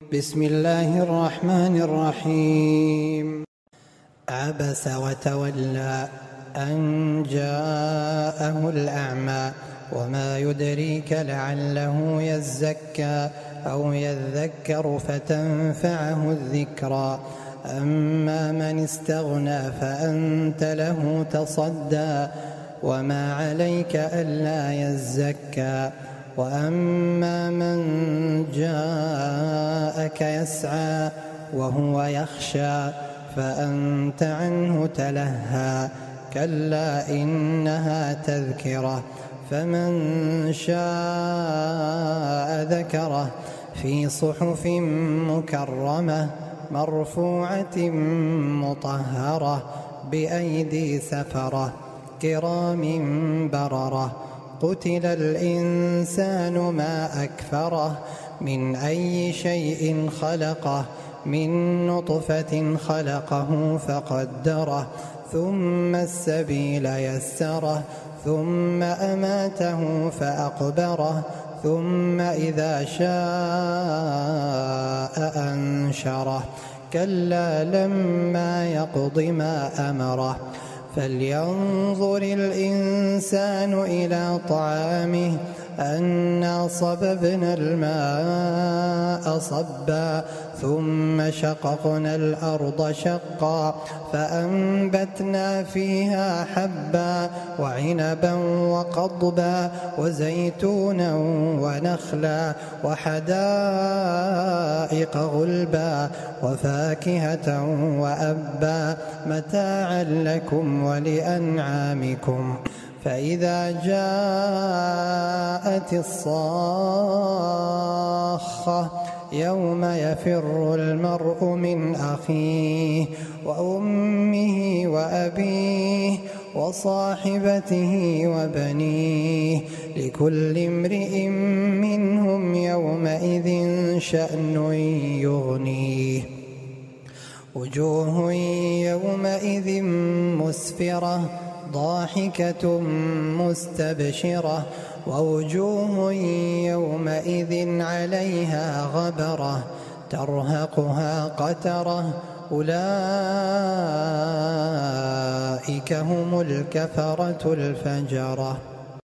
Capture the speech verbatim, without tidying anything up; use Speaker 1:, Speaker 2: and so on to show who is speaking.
Speaker 1: بسم الله الرحمن الرحيم. عبس وتولى أن جاءه الأعمى وما يدريك لعله يزكى أو يذكر فتنفعه الذكرى. أما من استغنى فأنت له تصدى وما عليك ألا يزكى. وأما من جاءك يسعى وهو يخشى فأنت عنه تلهى. كلا إنها تذكرة فمن شاء ذكره في صحف مكرمة مرفوعة مطهرة بأيدي سفرة كرام بررة. قتل الإنسان ما أكفره من أي شيء خلقه من نطفة خلقه فقدره ثم السبيل يسره ثم أماته فأقبره ثم إذا شاء أنشره. كلا لما يقض ما أمره. فلينظر الإنسان إلى طعامه أنا صببنا الماء صبا ثم شققنا الأرض شقا فأنبتنا فيها حبا وعنبا وقضبا وزيتونا ونخلا وحدائق غلبا وفاكهة وأبا متاعا لكم ولأنعامكم. فإذا جاءت الصاخة يوم يفر المرء من أخيه وأمه وأبيه وصاحبته وبنيه لكل امرئ منهم يومئذ شأن يغنيه. وجوه يومئذ مسفرة ضاحكة مستبشرة ووجوه يومئذ عليها غبرة ترهقها قترة أولئك هم الكفرة الفجرة.